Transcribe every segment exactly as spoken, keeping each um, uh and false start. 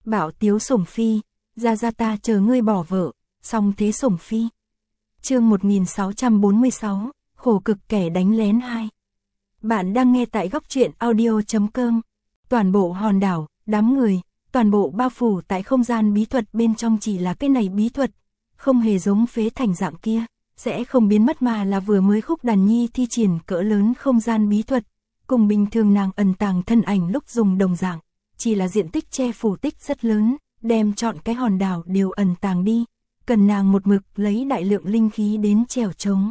Bảo tiếu sủng phi, ra ra ta chờ ngươi bỏ vợ, song thế sủng phi. Chương một nghìn sáu trăm bốn mươi sáu, khổ cực kẻ đánh lén hai. Bạn đang nghe tại góc truyện audio chấm com. Toàn bộ hòn đảo, đám người, toàn bộ bao phủ tại không gian bí thuật bên trong chỉ là cái này bí thuật, không hề giống phế thành dạng kia, sẽ không biến mất mà là vừa mới Khúc Đàn Nhi thi triển cỡ lớn không gian bí thuật, cùng bình thường nàng ẩn tàng thân ảnh lúc dùng đồng dạng, chỉ là diện tích che phủ tích rất lớn, đem trọn cái hòn đảo đều ẩn tàng đi, cần nàng một mực lấy đại lượng linh khí đến trèo trống.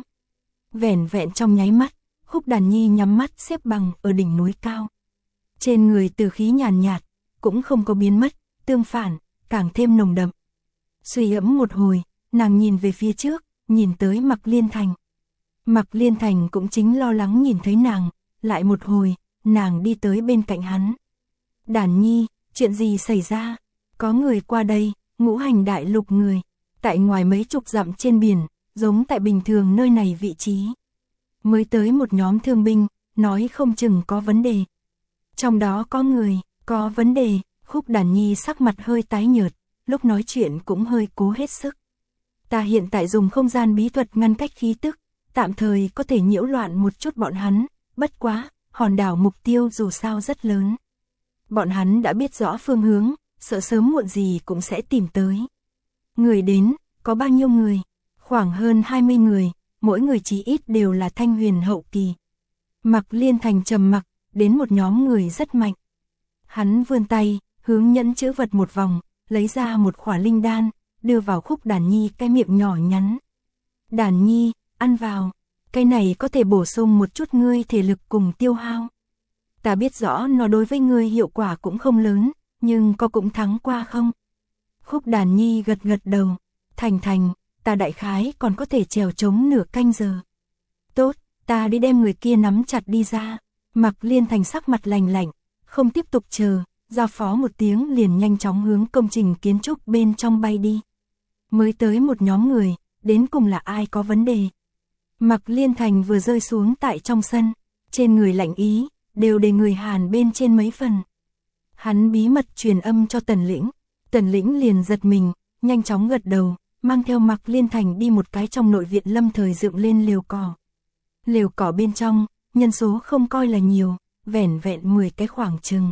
Vẻn vẹn trong nháy mắt, Khúc Đàn Nhi nhắm mắt xếp bằng ở đỉnh núi cao. Trên người tử khí nhàn nhạt, cũng không có biến mất, tương phản, càng thêm nồng đậm. Suy ẫm một hồi, nàng nhìn về phía trước, nhìn tới Mạc Liên Thành. Mạc Liên Thành cũng chính lo lắng nhìn thấy nàng, lại một hồi, nàng đi tới bên cạnh hắn. Đàn Nhi, chuyện gì xảy ra? Có người qua đây, ngũ hành đại lục người, tại ngoài mấy chục dặm trên biển, giống tại bình thường nơi này vị trí. Mới tới một nhóm thương binh, nói không chừng có vấn đề. Trong đó có người, có vấn đề, Khúc Đàn Nhi sắc mặt hơi tái nhợt, lúc nói chuyện cũng hơi cố hết sức. Ta hiện tại dùng không gian bí thuật ngăn cách khí tức, tạm thời có thể nhiễu loạn một chút bọn hắn, bất quá, hòn đảo mục tiêu dù sao rất lớn. Bọn hắn đã biết rõ phương hướng, sợ sớm muộn gì cũng sẽ tìm tới. Người đến, có bao nhiêu người? Khoảng hơn hai mươi người, mỗi người chí ít đều là thanh huyền hậu kỳ. Mạc Liên Thành trầm mặc, đến một nhóm người rất mạnh. Hắn vươn tay, hướng nhẫn chữ vật một vòng, lấy ra một khỏa linh đan, đưa vào Khúc Đàn Nhi cái miệng nhỏ nhắn. Đàn Nhi, ăn vào, cái này có thể bổ sung một chút ngươi thể lực cùng tiêu hao. Ta biết rõ nó đối với ngươi hiệu quả cũng không lớn, nhưng có cũng thắng qua không? Khúc Đàn Nhi gật gật đầu, Thành Thành, ta đại khái còn có thể trèo trống nửa canh giờ. Tốt, ta đi đem người kia nắm chặt đi ra. Mạc Liên Thành sắc mặt lành lạnh, không tiếp tục chờ, giao phó một tiếng liền nhanh chóng hướng công trình kiến trúc bên trong bay đi. Mới tới một nhóm người, đến cùng là ai có vấn đề? Mạc Liên Thành vừa rơi xuống tại trong sân, trên người lạnh ý, đều để người Hàn bên trên mấy phần. Hắn bí mật truyền âm cho Tần Lĩnh, Tần Lĩnh liền giật mình, nhanh chóng gật đầu, mang theo Mạc Liên Thành đi một cái trong nội viện lâm thời dựng lên lều cỏ. Lều cỏ bên trong, nhân số không coi là nhiều, vẻn vẹn mười cái khoảng chừng.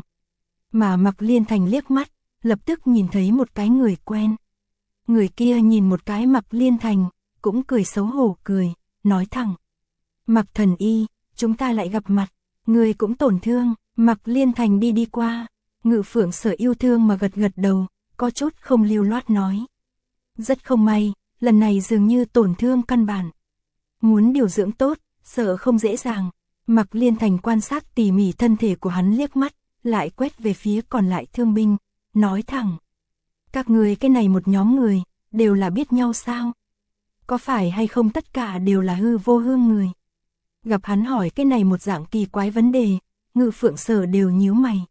Mà Mạc Liên Thành liếc mắt, lập tức nhìn thấy một cái người quen. Người kia nhìn một cái Mạc Liên Thành, cũng cười xấu hổ cười, nói thẳng. Mạc thần y, chúng ta lại gặp mặt, người cũng tổn thương. Mạc Liên Thành đi đi qua, Ngự Phượng Sở yêu thương mà gật gật đầu, có chút không lưu loát nói. Rất không may, lần này dường như tổn thương căn bản. Muốn điều dưỡng tốt, sợ không dễ dàng. Mạc Liên Thành quan sát tỉ mỉ thân thể của hắn liếc mắt, lại quét về phía còn lại thương binh, nói thẳng. Các người cái này một nhóm người, đều là biết nhau sao? Có phải hay không tất cả đều là hư vô hương người? Gặp hắn hỏi cái này một dạng kỳ quái vấn đề, Ngự Phượng Sở đều nhíu mày.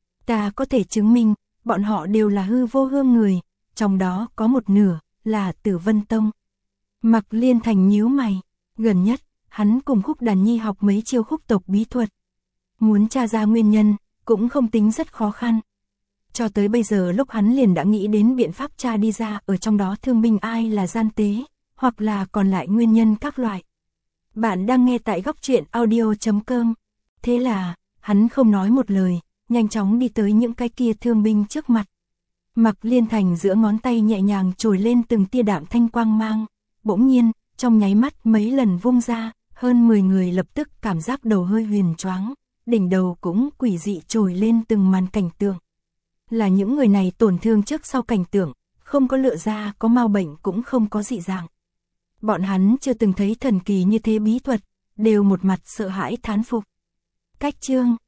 Ta có thể chứng minh, bọn họ đều là hư vô hương người, trong đó có một nửa, là Tử Vân Tông. Mạc Liên Thành nhíu mày, gần nhất, hắn cùng Khúc Đàn Nhi học mấy chiêu khúc tộc bí thuật. Muốn tra ra nguyên nhân, cũng không tính rất khó khăn. Cho tới bây giờ lúc hắn liền đã nghĩ đến biện pháp tra đi ra ở trong đó thương binh ai là gian tế, hoặc là còn lại nguyên nhân các loại. Bạn đang nghe tại góc truyện audio chấm com. Thế là, hắn không nói một lời, nhanh chóng đi tới những cái kia thương binh trước mặt. Mạc Liên Thành giữa ngón tay nhẹ nhàng trồi lên từng tia đạm thanh quang mang, bỗng nhiên, trong nháy mắt mấy lần vung ra, hơn mười người lập tức cảm giác đầu hơi huyền choáng, đỉnh đầu cũng quỷ dị trồi lên từng màn cảnh tượng. Là những người này tổn thương trước sau cảnh tượng, không có lựa ra, có mau bệnh cũng không có dị dạng. Bọn hắn chưa từng thấy thần kỳ như thế bí thuật, đều một mặt sợ hãi thán phục. Cách chương